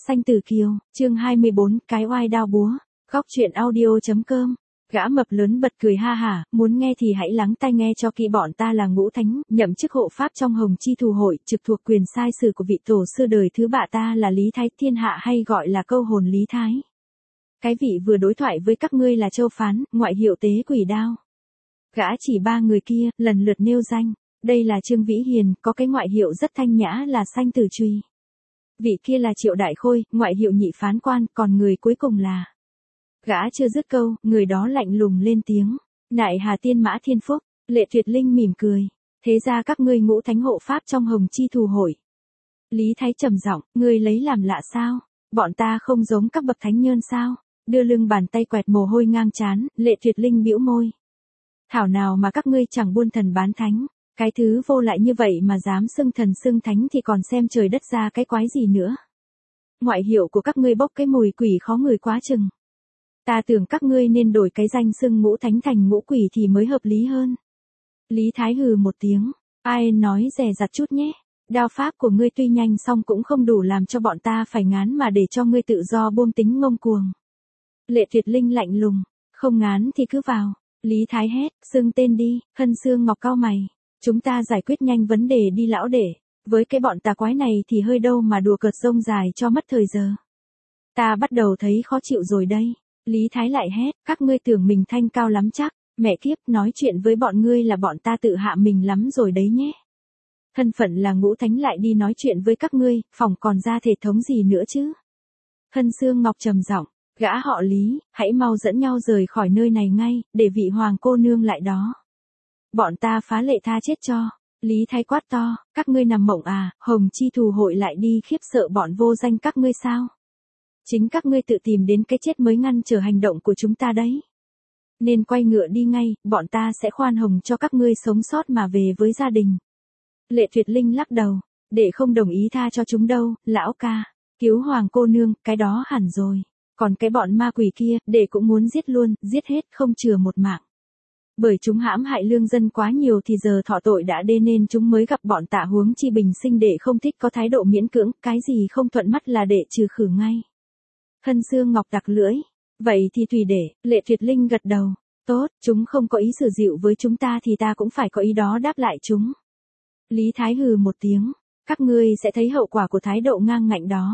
Sanh Tử Kiều, chương 24, cái oai đao búa, góc truyện audio.com. Gã mập lớn bật cười ha hả, muốn nghe thì hãy lắng tai nghe cho kỹ, bọn ta là Ngũ Thánh, nhậm chức hộ pháp trong Hồng Chi Thù Hội, trực thuộc quyền sai sử của vị tổ sư đời thứ bạ ta là Lý Thái thiên hạ, hay gọi là câu hồn Lý Thái. Cái vị vừa đối thoại với các ngươi là Châu Phán, ngoại hiệu Tế Quỷ Đao. Gã chỉ ba người kia, lần lượt nêu danh. Đây là Trương Vĩ Hiền, có cái ngoại hiệu rất thanh nhã là Sanh Tử Chùy. Vị kia là Triệu Đại Khôi, ngoại hiệu Nhị Phán Quan, còn người cuối cùng là... Gã chưa dứt câu, người đó lạnh lùng lên tiếng. Nại Hà Tiên Mã Thiên Phúc. Lệ Tuyệt Linh mỉm cười. Thế ra các ngươi Ngũ Thánh hộ pháp trong Hồng Chi Thù Hội. Lý Thái trầm giọng, ngươi lấy làm lạ sao? Bọn ta không giống các bậc thánh nhân sao? Đưa lưng bàn tay quẹt mồ hôi ngang trán, Lệ Tuyệt Linh bĩu môi. Thảo nào mà các ngươi chẳng buôn thần bán thánh. Cái thứ vô lại như vậy mà dám xưng thần xưng thánh thì còn xem trời đất ra cái quái gì nữa. Ngoại hiệu của các ngươi bốc cái mùi quỷ khó ngửi quá chừng. Ta tưởng các ngươi nên đổi cái danh xưng Ngũ Thánh thành Ngũ Quỷ thì mới hợp lý hơn. Lý Thái hừ một tiếng, ai nói dè dặt chút nhé. Đao pháp của ngươi tuy nhanh song cũng không đủ làm cho bọn ta phải ngán mà để cho ngươi tự do buông tính ngông cuồng. Lệ Tuyệt Linh lạnh lùng, không ngán thì cứ vào. Lý Thái hét, xưng tên đi. Hân Xương Ngọc cau mày. Chúng ta giải quyết nhanh vấn đề đi lão đệ. Với cái bọn tà quái này thì hơi đâu mà đùa cợt rông dài cho mất thời giờ. Ta bắt đầu thấy khó chịu rồi đây. Lý Thái lại hét, các ngươi tưởng mình thanh cao lắm chắc. Mẹ kiếp, nói chuyện với bọn ngươi là bọn ta tự hạ mình lắm rồi đấy nhé. Thân phận là Ngũ Thánh lại đi nói chuyện với các ngươi, phòng còn ra thể thống gì nữa chứ. Hân Xương Ngọc trầm giọng, gã họ Lý, hãy mau dẫn nhau rời khỏi nơi này ngay, để vị hoàng cô nương lại đó. Bọn ta phá lệ tha chết cho. Lý Thái quát to, các ngươi nằm mộng à, Hồng Chi Thù Hội lại đi khiếp sợ bọn vô danh các ngươi sao? Chính các ngươi tự tìm đến cái chết mới ngăn trở hành động của chúng ta đấy. Nên quay ngựa đi ngay, bọn ta sẽ khoan hồng cho các ngươi sống sót mà về với gia đình. Lệ Tuyệt Linh lắc đầu, để không đồng ý tha cho chúng đâu, lão ca. Cứu hoàng cô nương, cái đó hẳn rồi. Còn cái bọn ma quỷ kia, để cũng muốn giết luôn, giết hết không chừa một mạng. Bởi chúng hãm hại lương dân quá nhiều thì giờ thọ tội đã đê nên chúng mới gặp bọn tạ huống chi bình sinh để không thích có thái độ miễn cưỡng, cái gì không thuận mắt là để trừ khử ngay. Hân Xương Ngọc đặc lưỡi. Vậy thì tùy để. Lệ Tuyệt Linh gật đầu. Tốt, chúng không có ý xử dịu với chúng ta thì ta cũng phải có ý đó đáp lại chúng. Lý Thái hừ một tiếng. Các ngươi sẽ thấy hậu quả của thái độ ngang ngạnh đó.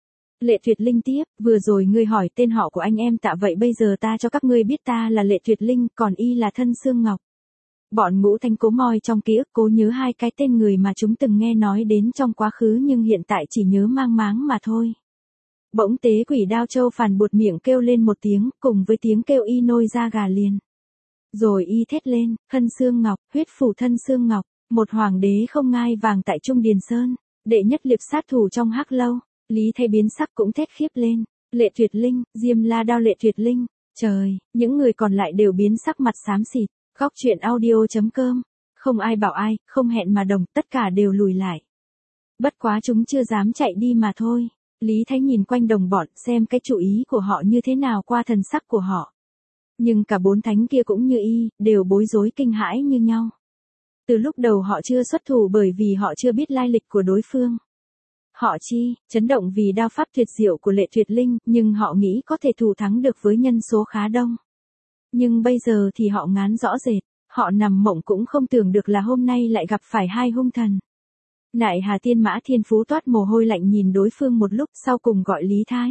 Lệ Tuyệt Linh tiếp, vừa rồi ngươi hỏi tên họ của anh em Tạ, vậy bây giờ ta cho các ngươi biết ta là Lệ Tuyệt Linh, còn y là Hân Xương Ngọc. Bọn Ngũ Thánh cố moi trong ký ức cố nhớ hai cái tên người mà chúng từng nghe nói đến trong quá khứ nhưng hiện tại chỉ nhớ mang máng mà thôi. Bỗng Tế Quỷ Đao Châu Phàn buột miệng kêu lên một tiếng, cùng với tiếng kêu y nôi da gà liền. Rồi y thét lên, Hân Xương Ngọc, huyết phủ Hân Xương Ngọc, một hoàng đế không ngai vàng tại Trung Điền Sơn, đệ nhất liệp sát thủ trong Hắc Lâu. Lý Thái biến sắc cũng thét khiếp lên. Lệ Tuyệt Linh, Diêm La Đao Lệ Tuyệt Linh. Trời, những người còn lại đều biến sắc mặt xám xịt. Góc truyện audio.com. Không ai bảo ai, không hẹn mà đồng, tất cả đều lùi lại. Bất quá chúng chưa dám chạy đi mà thôi. Lý Thái nhìn quanh đồng bọn xem cái chủ ý của họ như thế nào qua thần sắc của họ. Nhưng cả bốn thánh kia cũng như y, đều bối rối kinh hãi như nhau. Từ lúc đầu họ chưa xuất thủ bởi vì họ chưa biết lai lịch của đối phương. Họ chấn động vì đao pháp tuyệt diệu của Lệ Tuyệt Linh, nhưng họ nghĩ có thể thủ thắng được với nhân số khá đông. Nhưng bây giờ thì họ ngán rõ rệt, họ nằm mộng cũng không tưởng được là hôm nay lại gặp phải hai hung thần. Nại Hà Tiên Mã Thiên Phú toát mồ hôi lạnh nhìn đối phương một lúc sau cùng gọi Lý Thái.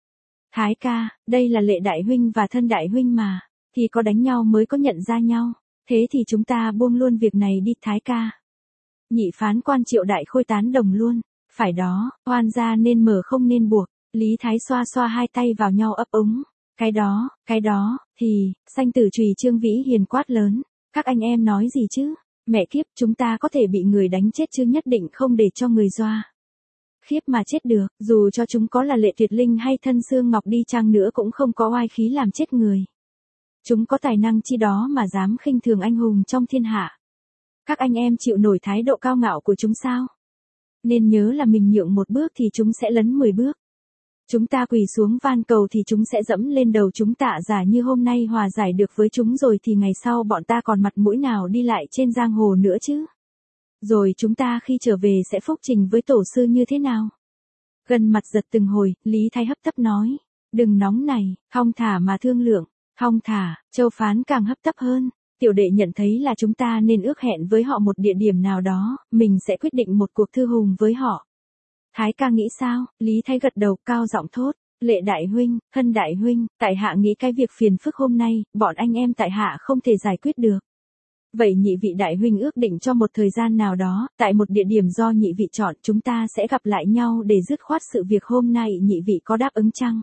Thái ca, đây là Lệ Đại Huynh và Thân Đại Huynh mà, thì có đánh nhau mới có nhận ra nhau, thế thì chúng ta buông luôn việc này đi Thái ca. Nhị Phán Quan Triệu Đại Khôi tán đồng luôn. Phải đó, oan gia nên mở không nên buộc. Lý Thái xoa xoa hai tay vào nhau ấp úng. Cái đó, thì, Sanh Tử Chùy Trương Vĩ Hiền quát lớn. Các anh em nói gì chứ? Mẹ kiếp, chúng ta có thể bị người đánh chết chứ nhất định không để cho người doa. Khiếp mà chết được, dù cho chúng có là Lệ Tuyệt Linh hay Hân Xương Ngọc đi chăng nữa cũng không có oai khí làm chết người. Chúng có tài năng chi đó mà dám khinh thường anh hùng trong thiên hạ. Các anh em chịu nổi thái độ cao ngạo của chúng sao? Nên nhớ là mình nhượng một bước thì chúng sẽ lấn 10 bước. Chúng ta quỳ xuống van cầu thì chúng sẽ dẫm lên đầu chúng, tạ giả như hôm nay hòa giải được với chúng rồi thì ngày sau bọn ta còn mặt mũi nào đi lại trên giang hồ nữa chứ. Rồi chúng ta khi trở về sẽ phúc trình với tổ sư như thế nào? Gần mặt giật từng hồi, Lý Thái hấp tấp nói. Đừng nóng này, thong thả mà thương lượng. Thong thả, Châu Phán càng hấp tấp hơn. Tiểu đệ nhận thấy là chúng ta nên ước hẹn với họ một địa điểm nào đó, mình sẽ quyết định một cuộc thư hùng với họ. Thái ca nghĩ sao? Lý Thái gật đầu cao giọng thốt. Lệ đại huynh, Hân đại huynh, tại hạ nghĩ cái việc phiền phức hôm nay, bọn anh em tại hạ không thể giải quyết được. Vậy nhị vị đại huynh ước định cho một thời gian nào đó, tại một địa điểm do nhị vị chọn, chúng ta sẽ gặp lại nhau để dứt khoát sự việc hôm nay, nhị vị có đáp ứng chăng?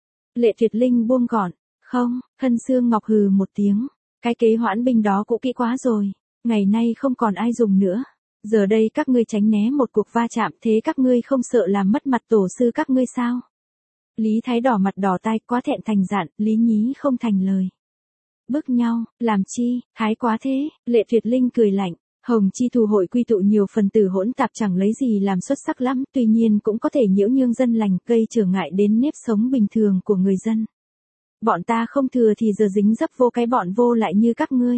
Lệ Tuyệt Linh buông gọn. Không, Hân Sương Ngọc hừ một tiếng. Cái kế hoãn binh đó cũ kỹ quá rồi. Ngày nay không còn ai dùng nữa. Giờ đây các ngươi tránh né một cuộc va chạm, thế các ngươi không sợ làm mất mặt tổ sư các ngươi sao? Lý Thái đỏ mặt đỏ tai, quá thẹn thành dạn, Lý Nhí không thành lời. Bức nhau, làm chi, Thái quá thế, Lệ Tuyệt Linh cười lạnh. Hồng Chi Thù hội quy tụ nhiều phần tử hỗn tạp chẳng lấy gì làm xuất sắc lắm, tuy nhiên cũng có thể nhiễu nhương dân lành, gây trở ngại đến nếp sống bình thường của người dân. Bọn ta không thừa thì giờ dính dấp vô cái bọn vô lại như các ngươi.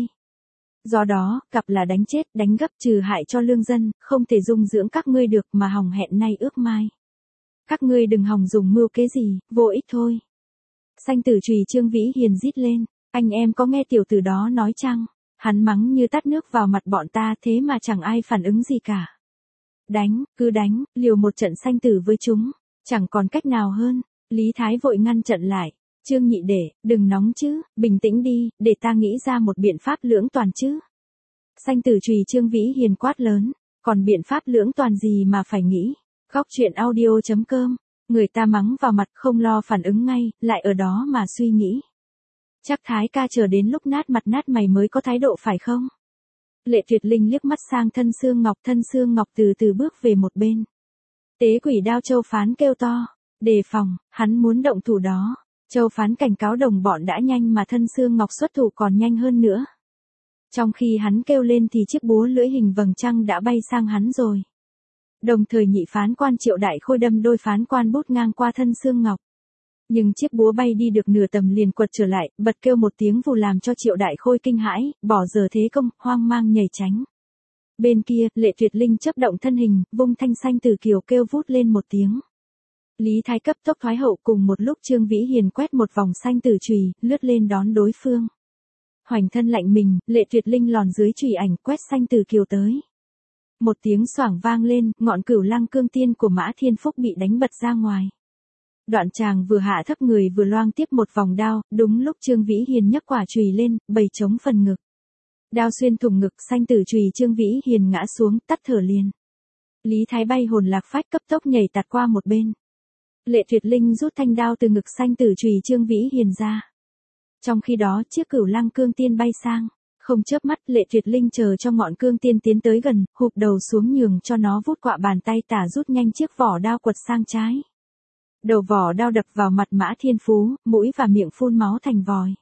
Do đó, gặp là đánh chết, đánh gấp trừ hại cho lương dân, không thể dung dưỡng các ngươi được mà hòng hẹn nay ước mai. Các ngươi đừng hòng dùng mưu kế gì, vô ích thôi. Sanh tử Trùy Trương Vĩ Hiền rít lên, anh em có nghe tiểu tử đó nói chăng? Hắn mắng như tát nước vào mặt bọn ta thế mà chẳng ai phản ứng gì cả. Đánh, cứ đánh, liều một trận sanh tử với chúng, chẳng còn cách nào hơn. Lý Thái vội ngăn trận lại. Trương nhị đệ, đừng nóng chứ, bình tĩnh đi, để ta nghĩ ra một biện pháp lưỡng toàn chứ. Sanh tử Trùy Trương Vĩ Hiền quát lớn, còn biện pháp lưỡng toàn gì mà phải nghĩ. Góc truyện audio.com, người ta mắng vào mặt không lo phản ứng ngay, lại ở đó mà suy nghĩ. Chắc Thái ca chờ đến lúc nát mặt nát mày mới có thái độ phải không? Lệ Tuyệt Linh liếc mắt sang Thân Sương Ngọc từ từ bước về một bên. Tế Quỷ Đao Châu Phán kêu to, đề phòng, hắn muốn động thủ đó. Châu Phán cảnh cáo đồng bọn đã nhanh mà Thân Sương Ngọc xuất thủ còn nhanh hơn nữa. Trong khi hắn kêu lên thì chiếc búa lưỡi hình vầng trăng đã bay sang hắn rồi. Đồng thời nhị phán quan Triệu Đại Khôi đâm đôi phán quan bút ngang qua Thân Sương Ngọc. Nhưng chiếc búa bay đi được nửa tầm liền quật trở lại, bật kêu một tiếng vù làm cho Triệu Đại Khôi kinh hãi, bỏ giờ thế công, hoang mang nhảy tránh. Bên kia, Lệ Tuyệt Linh chấp động thân hình, vung thanh sanh tử kiều kêu vút lên một tiếng. Lý Thái cấp tốc thoái hậu cùng một lúc Trương Vĩ Hiền quét một vòng sanh tử chùy, lướt lên đón đối phương. Hoành thân lạnh mình, Lệ Tuyệt Linh lòn dưới chùy ảnh quét sanh tử kiều tới. Một tiếng xoảng vang lên, ngọn Cửu Lăng Cương Tiên của Mã Thiên Phúc bị đánh bật ra ngoài. Đoạn chàng vừa hạ thấp người vừa loang tiếp một vòng đao, đúng lúc Trương Vĩ Hiền nhấc quả chùy lên, bày chống phần ngực. Đao xuyên thủng ngực, sanh tử chùy Trương Vĩ Hiền ngã xuống, tắt thở liền. Lý Thái bay hồn lạc phách cấp tốc nhảy tạt qua một bên. Lệ Tuyệt Linh rút thanh đao từ ngực sanh tử chùy Trương Vĩ Hiền ra. Trong khi đó chiếc Cửu Lăng Cương Tiên bay sang, không chớp mắt Lệ Tuyệt Linh chờ cho ngọn cương tiên tiến tới gần, hụp đầu xuống nhường cho nó vút quạ bàn tay tả rút nhanh chiếc vỏ đao quật sang trái. Đầu vỏ đao đập vào mặt Mã Thiên Phú, mũi và miệng phun máu thành vòi.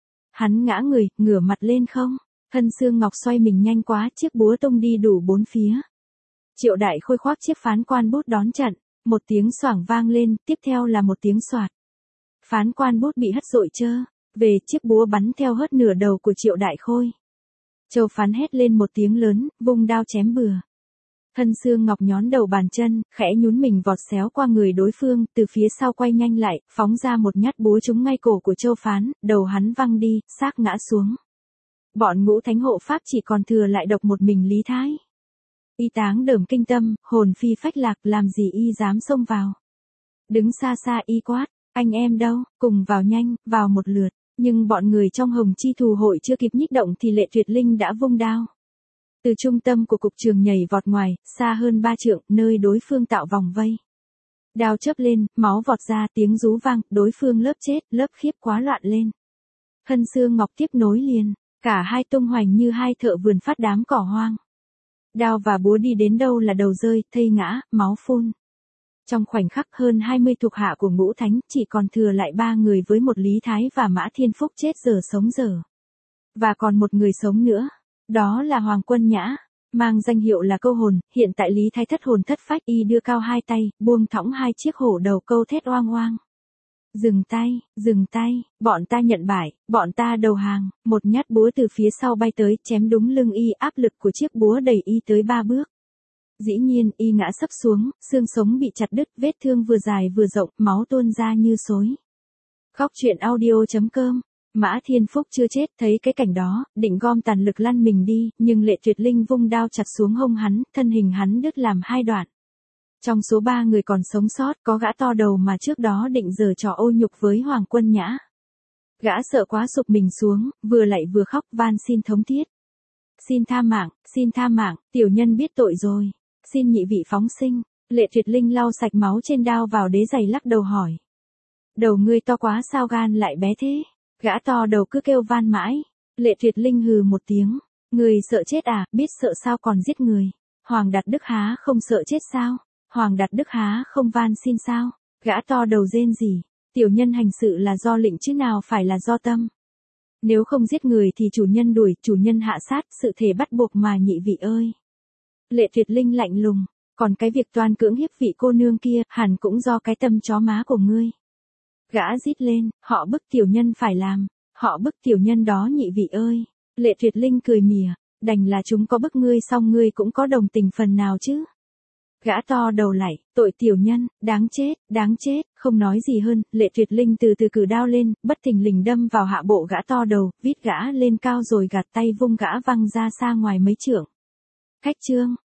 Hắn ngã người, ngửa mặt lên không. Thân Sương Ngọc xoay mình nhanh quá, chiếc búa tung đi đủ bốn phía. Triệu Đại Khôi khoác chiếc phán quan bút đón trận, một tiếng xoảng vang lên, tiếp theo là một tiếng xoạt. Phán quan bút bị hất dội trơ, về chiếc búa bắn theo hớt nửa đầu của Triệu Đại Khôi. Châu Phán hét lên một tiếng lớn, vung đao chém bừa. Thân Sương Ngọc nhón đầu bàn chân, khẽ nhún mình vọt xéo qua người đối phương, từ phía sau quay nhanh lại, phóng ra một nhát búa trúng ngay cổ của Châu Phán, đầu hắn văng đi, xác ngã xuống. Bọn Ngũ Thánh hộ pháp chỉ còn thừa lại độc một mình Lý Thái. Y táng đởm kinh tâm, hồn phi phách lạc, làm gì y dám xông vào. Đứng xa xa y quát, anh em đâu, cùng vào nhanh, vào một lượt. Nhưng bọn người trong Hồng Chi Thù hội chưa kịp nhích động thì Lệ Tuyệt Linh đã vung đao. Từ trung tâm của cục trường nhảy vọt ngoài, xa hơn 3 trượng, nơi đối phương tạo vòng vây. Đao chớp lên, máu vọt ra, tiếng rú vang, đối phương lớp chết, lớp khiếp quá loạn lên. Thân Sương Ngọc tiếp nối liền, cả hai tung hoành như hai thợ vườn phát đám cỏ hoang. Đao và búa đi đến đâu là đầu rơi, thây ngã, máu phun. Trong khoảnh khắc hơn 20 thuộc hạ của Ngũ Thánh, chỉ còn thừa lại 3 người với một Lý Thái và Mã Thiên Phúc chết dở sống dở. Và còn một người sống nữa, đó là Hoàng Quân Nhã, mang danh hiệu là câu hồn, hiện tại Lý Thái thất hồn thất phách, y đưa cao hai tay, buông thõng hai chiếc hổ đầu câu thét oang oang. Dừng tay, bọn ta nhận bại, bọn ta đầu hàng, một nhát búa từ phía sau bay tới, chém đúng lưng y, áp lực của chiếc búa đẩy y tới 3 bước. Dĩ nhiên, y ngã sấp xuống, xương sống bị chặt đứt, vết thương vừa dài vừa rộng, máu tuôn ra như xối. Khóc chuyện audio.com. Mã Thiên Phúc chưa chết, thấy cái cảnh đó, định gom tàn lực lăn mình đi, nhưng Lệ Tuyệt Linh vung đao chặt xuống hông hắn, thân hình hắn đứt làm hai đoạn. Trong số 3 người còn sống sót, có gã to đầu mà trước đó định giở trò ô nhục với Hoàng Quân Nhã. Gã sợ quá sụp mình xuống, vừa lạy vừa khóc van xin thống thiết. Xin tha mạng, tiểu nhân biết tội rồi. Xin nhị vị phóng sinh. Lệ Tuyệt Linh lau sạch máu trên đao vào đế giày lắc đầu hỏi. Đầu ngươi to quá sao gan lại bé thế? Gã to đầu cứ kêu van mãi. Lệ Tuyệt Linh hừ một tiếng. Người sợ chết à, biết sợ sao còn giết người. Hoàng Đạt Đức há không sợ chết sao? Hoàng Đạt Đức há không van xin sao? Gã to đầu rên rỉ. Tiểu nhân hành sự là do lệnh chứ nào phải là do tâm. Nếu không giết người thì chủ nhân đuổi, chủ nhân hạ sát, sự thể bắt buộc mà nhị vị ơi. Lệ Tuyệt Linh lạnh lùng. Còn cái việc toan cưỡng hiếp vị cô nương kia, hẳn cũng do cái tâm chó má của ngươi. Gã rít lên, họ bức tiểu nhân phải làm. Họ bức tiểu nhân đó nhị vị ơi. Lệ Tuyệt Linh cười mỉa. Đành là chúng có bức ngươi xong ngươi cũng có đồng tình phần nào chứ. Gã to đầu lại, tội tiểu nhân, đáng chết, không nói gì hơn, Lệ Tuyệt Linh từ từ cử đao lên, bất thình lình đâm vào hạ bộ gã to đầu, vít gã lên cao rồi gạt tay vung gã văng ra xa ngoài mấy trượng. Khách trương.